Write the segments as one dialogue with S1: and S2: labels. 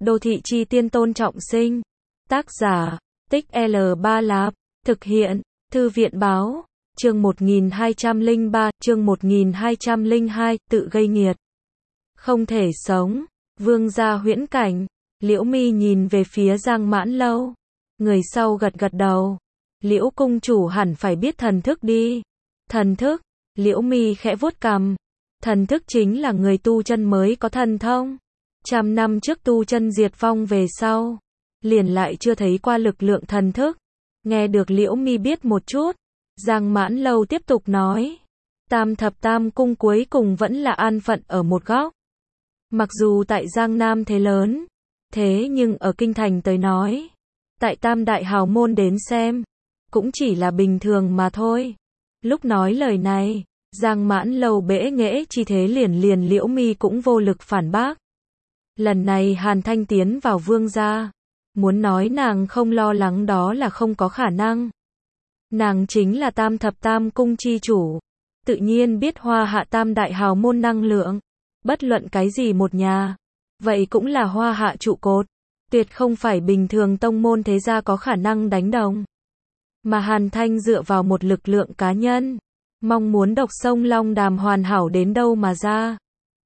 S1: Đô thị chi tiên Tôn Trọng Sinh. Tác giả, Tích L3 Lạp. Thực hiện, Thư viện Báo. Chương 1203, chương 1202, tự gây nghiệt. Không thể sống. Vương gia huyễn cảnh. Liễu Mi nhìn về phía Giang Mãn Lâu. Người sau gật gật đầu. Liễu cung chủ hẳn phải biết thần thức đi. Thần thức. Liễu Mi khẽ vuốt cằm. Thần thức chính là người tu chân mới có thần thông. Trăm năm trước tu chân diệt vong về sau, liền lại chưa thấy qua lực lượng thần thức. Nghe được Liễu Mi biết một chút, Giang Mãn Lâu tiếp tục nói. Tam thập tam cung cuối cùng vẫn là an phận ở một góc. Mặc dù tại Giang Nam thế lớn, thế nhưng ở kinh thành tới nói, tại tam đại hào môn đến xem, cũng chỉ là bình thường mà thôi. Lúc nói lời này, Giang Mãn Lâu bẽ nghễ chi thế liền Liễu Mi cũng vô lực phản bác. Lần này Hàn Thanh tiến vào vương gia, muốn nói nàng không lo lắng đó là không có khả năng. Nàng chính là tam thập tam cung chi chủ, tự nhiên biết Hoa Hạ tam đại hào môn năng lượng, bất luận cái gì một nhà, vậy cũng là Hoa Hạ trụ cột, tuyệt không phải bình thường tông môn thế gia có khả năng đánh đồng. Mà Hàn Thanh dựa vào một lực lượng cá nhân, mong muốn độc sông Long Đàm hoàn hảo đến đâu mà ra.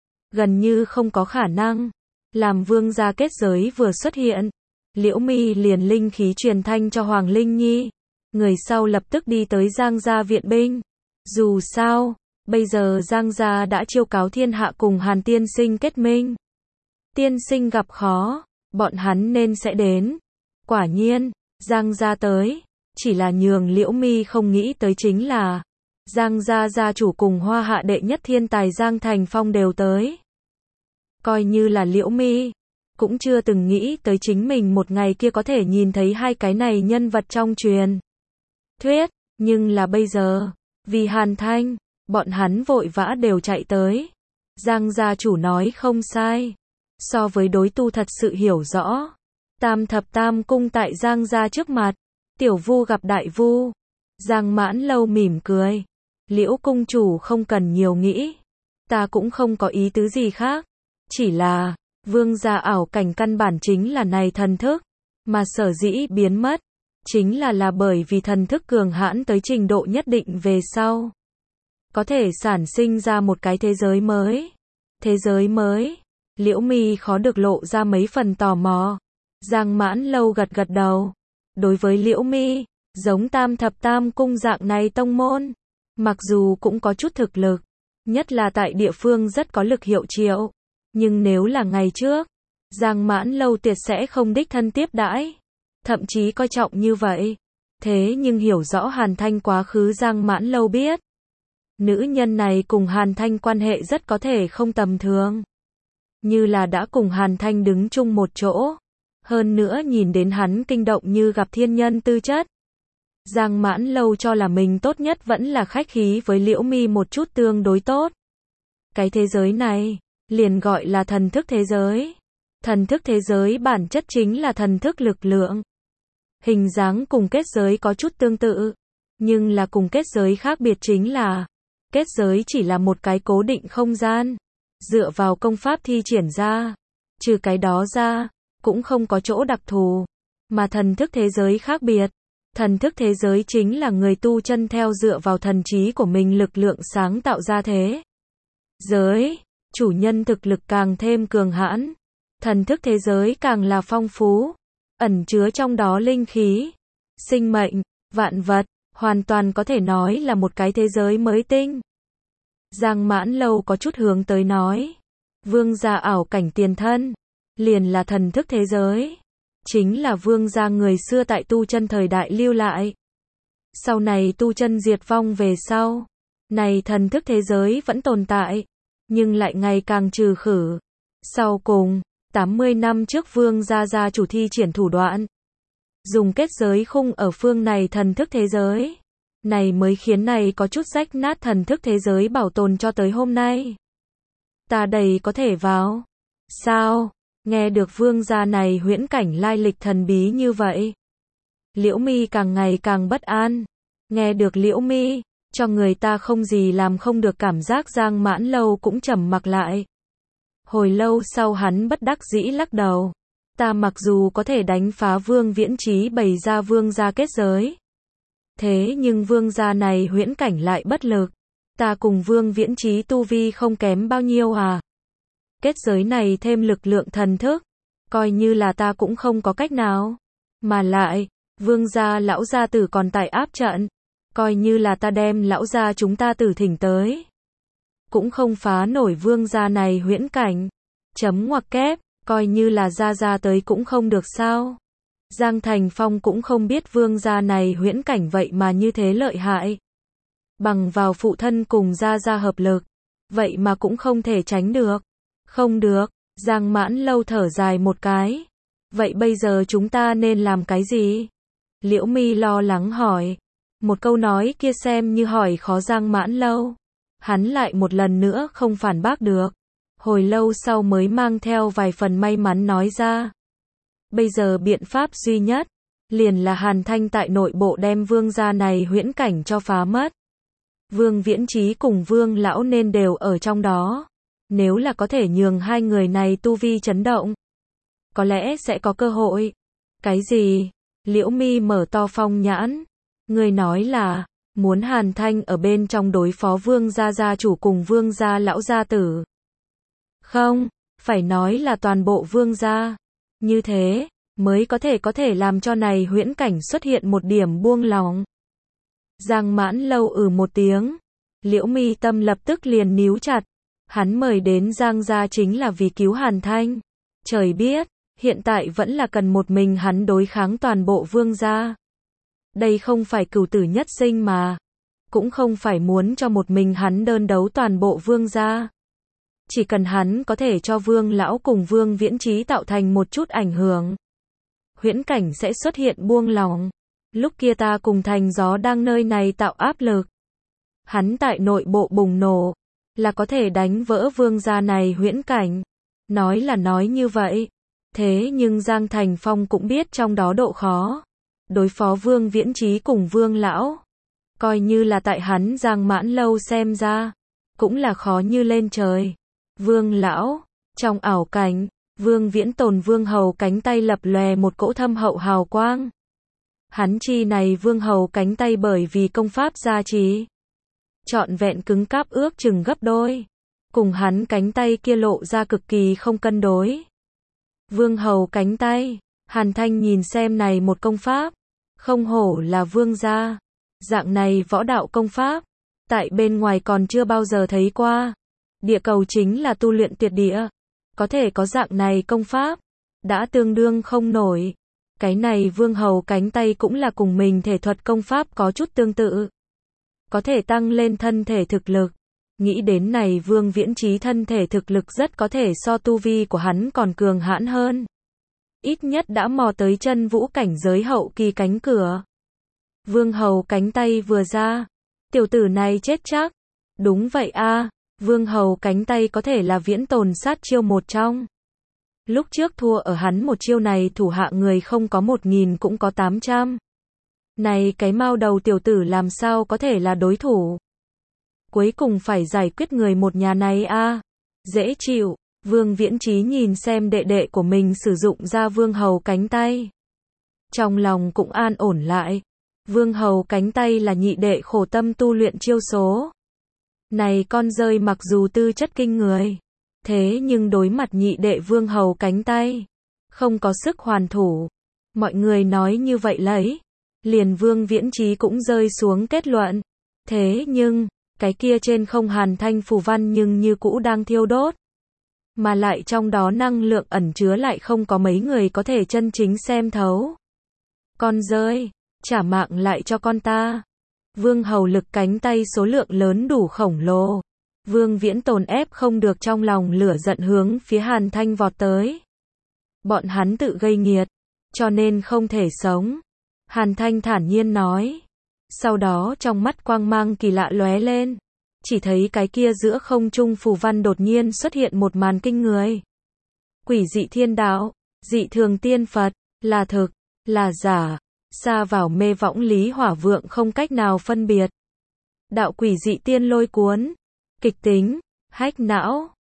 S1: Gần như không có khả năng. Làm vương gia kết giới vừa xuất hiện, Liễu Mi liền linh khí truyền thanh cho Hoàng Linh Nhi. Người sau lập tức đi tới Giang gia viện binh. Dù sao, bây giờ Giang gia đã chiêu cáo thiên hạ cùng Hàn tiên sinh kết minh. Tiên sinh gặp khó, bọn hắn nên sẽ đến. Quả nhiên, Giang gia tới, chỉ là nhường Liễu Mi không nghĩ tới chính là Giang gia gia chủ cùng Hoa Hạ đệ nhất thiên tài Giang Thành Phong đều tới. Coi như là Liễu Mi, cũng chưa từng nghĩ tới chính mình một ngày kia có thể nhìn thấy hai cái này nhân vật trong truyền thuyết, nhưng là bây giờ, vì Hàn Thanh, bọn hắn vội vã đều chạy tới. Giang gia chủ nói không sai, so với đối tu thật sự hiểu rõ, tam thập tam cung tại Giang gia trước mặt, tiểu vu gặp đại vu. Giang Mãn Lâu mỉm cười, Liễu cung chủ không cần nhiều nghĩ, ta cũng không có ý tứ gì khác. Chỉ là, vương gia ảo cảnh căn bản chính là này thần thức, mà sở dĩ biến mất, chính là bởi vì thần thức cường hãn tới trình độ nhất định về sau. Có thể sản sinh ra một cái thế giới mới. Thế giới mới, Liễu Mi khó được lộ ra mấy phần tò mò. Giang Mãn Lâu gật gật đầu. Đối với Liễu Mi, giống tam thập tam cung dạng này tông môn, mặc dù cũng có chút thực lực, nhất là tại địa phương rất có lực hiệu triệu. Nhưng nếu là ngày trước, Giang Mãn Lâu tuyệt sẽ không đích thân tiếp đãi, thậm chí coi trọng như vậy. Thế nhưng hiểu rõ Hàn Thanh quá khứ Giang Mãn Lâu biết, nữ nhân này cùng Hàn Thanh quan hệ rất có thể không tầm thường. Như là đã cùng Hàn Thanh đứng chung một chỗ, hơn nữa nhìn đến hắn kinh động như gặp thiên nhân tư chất. Giang Mãn Lâu cho là mình tốt nhất vẫn là khách khí với Liễu Mi một chút tương đối tốt. Cái thế giới này liền gọi là thần thức thế giới. Thần thức thế giới bản chất chính là thần thức lực lượng. Hình dáng cùng kết giới có chút tương tự, nhưng là cùng kết giới khác biệt chính là, kết giới chỉ là một cái cố định không gian, dựa vào công pháp thi triển ra. Trừ cái đó ra, cũng không có chỗ đặc thù. Mà thần thức thế giới khác biệt. Thần thức thế giới chính là người tu chân theo dựa vào thần trí của mình lực lượng sáng tạo ra thế giới. Chủ nhân thực lực càng thêm cường hãn, thần thức thế giới càng là phong phú, ẩn chứa trong đó linh khí, sinh mệnh, vạn vật, hoàn toàn có thể nói là một cái thế giới mới tinh. Giang Mãn Lâu có chút hướng tới nói, vương gia ảo cảnh tiền thân, liền là thần thức thế giới, chính là vương gia người xưa tại tu chân thời đại lưu lại. Sau này tu chân diệt vong về sau, này thần thức thế giới vẫn tồn tại, nhưng lại ngày càng trừ khử. Sau cùng, 80 năm trước vương gia gia chủ thi triển thủ đoạn, dùng kết giới khung ở phương này thần thức thế giới, này mới khiến này có chút rách nát thần thức thế giới bảo tồn cho tới hôm nay. Ta đây có thể vào. Sao? Nghe được vương gia này huyễn cảnh lai lịch thần bí như vậy, Liễu Mi càng ngày càng bất an. Nghe được Liễu Mi, cho người ta không gì làm không được cảm giác Giang Mãn Lâu cũng trầm mặc lại. Hồi lâu sau hắn bất đắc dĩ lắc đầu. Ta mặc dù có thể đánh phá Vương Viễn Chí bày ra vương gia kết giới. Thế nhưng vương gia này huyễn cảnh lại bất lực. Ta cùng Vương Viễn Chí tu vi không kém bao nhiêu à. Kết giới này thêm lực lượng thần thức. Coi như là ta cũng không có cách nào. Mà lại, vương gia lão gia tử còn tại áp trận. Coi như là ta đem lão gia chúng ta tử thỉnh tới. Cũng không phá nổi vương gia này huyễn cảnh. Chấm ngoặc kép, coi như là gia tới cũng không được sao. Giang Thành Phong cũng không biết vương gia này huyễn cảnh vậy mà như thế lợi hại. Bằng vào phụ thân cùng gia hợp lực. Vậy mà cũng không thể tránh được. Không được, Giang Mãn Lâu thở dài một cái. Vậy bây giờ chúng ta nên làm cái gì? Liễu Mi lo lắng hỏi. Một câu nói kia xem như hỏi khó Giang Mãn Lâu. Hắn lại một lần nữa không phản bác được. Hồi lâu sau mới mang theo vài phần may mắn nói ra. Bây giờ biện pháp duy nhất, liền là Hàn Thanh tại nội bộ đem vương gia này huyễn cảnh cho phá mất. Vương Viễn Chí cùng Vương Lão nên đều ở trong đó. Nếu là có thể nhường hai người này tu vi chấn động, có lẽ sẽ có cơ hội. Cái gì? Liễu Mi mở to phong nhãn. Người nói là, muốn Hàn Thanh ở bên trong đối phó vương gia gia chủ cùng vương gia lão gia tử. Không, phải nói là toàn bộ vương gia. Như thế, mới có thể làm cho này huyễn cảnh xuất hiện một điểm buông lỏng. Giang Mãn Lâu một tiếng. Liễu Mi tâm lập tức liền níu chặt. Hắn mời đến Giang gia chính là vì cứu Hàn Thanh. Trời biết, hiện tại vẫn là cần một mình hắn đối kháng toàn bộ vương gia. Đây không phải cửu tử nhất sinh mà. Cũng không phải muốn cho một mình hắn đơn đấu toàn bộ vương gia. Chỉ cần hắn có thể cho Vương Lão cùng Vương Viễn Chí tạo thành một chút ảnh hưởng. Huyễn cảnh sẽ xuất hiện buông lỏng. Lúc kia ta cùng Thành Gió đang nơi này tạo áp lực. Hắn tại nội bộ bùng nổ. Là có thể đánh vỡ vương gia này huyễn cảnh. Nói là nói như vậy. Thế nhưng Giang Thành Phong cũng biết trong đó độ khó. Đối phó Vương Viễn Chí cùng Vương Lão. Coi như là tại hắn Giang Mãn Lâu xem ra. Cũng là khó như lên trời. Vương Lão. Trong ảo cảnh, Vương Viễn Tồn Vương Hầu cánh tay lập lòe một cỗ thâm hậu hào quang. Hắn chi này Vương Hầu cánh tay bởi vì công pháp gia trì. Trọn vẹn cứng cáp ước chừng gấp đôi. Cùng hắn cánh tay kia lộ ra cực kỳ không cân đối. Vương Hầu cánh tay. Hàn Thanh nhìn xem này một công pháp. Không hổ là vương gia. Dạng này võ đạo công pháp. Tại bên ngoài còn chưa bao giờ thấy qua. Địa cầu chính là tu luyện tuyệt địa. Có thể có dạng này công pháp. Đã tương đương không nổi. Cái này Vương Hầu cánh tay cũng là cùng mình thể thuật công pháp có chút tương tự. Có thể tăng lên thân thể thực lực. Nghĩ đến này Vương Viễn Chí thân thể thực lực rất có thể so tu vi của hắn còn cường hãn hơn. Ít nhất đã mò tới chân vũ cảnh giới hậu kỳ cánh cửa. Vương Hầu cánh tay vừa ra. Tiểu tử này chết chắc. Đúng vậy a. Vương Hầu cánh tay có thể là Viễn Tồn sát chiêu một trong. Lúc trước thua ở hắn một chiêu này thủ hạ người không có 1000 cũng có 800. Này cái mao đầu tiểu tử làm sao có thể là đối thủ. Cuối cùng phải giải quyết người một nhà này a. Dễ chịu. Vương Viễn Chí nhìn xem đệ đệ của mình sử dụng ra Vương Hầu cánh tay. Trong lòng cũng an ổn lại. Vương Hầu cánh tay là nhị đệ khổ tâm tu luyện chiêu số. Này con rơi mặc dù tư chất kinh người. Thế nhưng đối mặt nhị đệ Vương Hầu cánh tay. Không có sức hoàn thủ. Mọi người nói như vậy lấy. Liền Vương Viễn Chí cũng rơi xuống kết luận. Thế nhưng, cái kia trên không Hàn Thanh phù văn nhưng như cũ đang thiêu đốt. Mà lại trong đó năng lượng ẩn chứa lại không có mấy người có thể chân chính xem thấu. Con rơi, trả mạng lại cho con ta. Vương Hầu lực cánh tay số lượng lớn đủ khổng lồ. Vương Viễn Tồn ép không được trong lòng lửa giận hướng phía Hàn Thanh vọt tới. Bọn hắn tự gây nghiệt, cho nên không thể sống. Hàn Thanh thản nhiên nói. Sau đó trong mắt quang mang kỳ lạ lóe lên. Chỉ thấy cái kia giữa không trung phù văn đột nhiên xuất hiện một màn kinh người. Quỷ dị thiên đạo, dị thường tiên Phật, là thực, là giả, xa vào mê võng lý hỏa vượng không cách nào phân biệt. Đạo quỷ dị tiên lôi cuốn, kịch tính, hách não,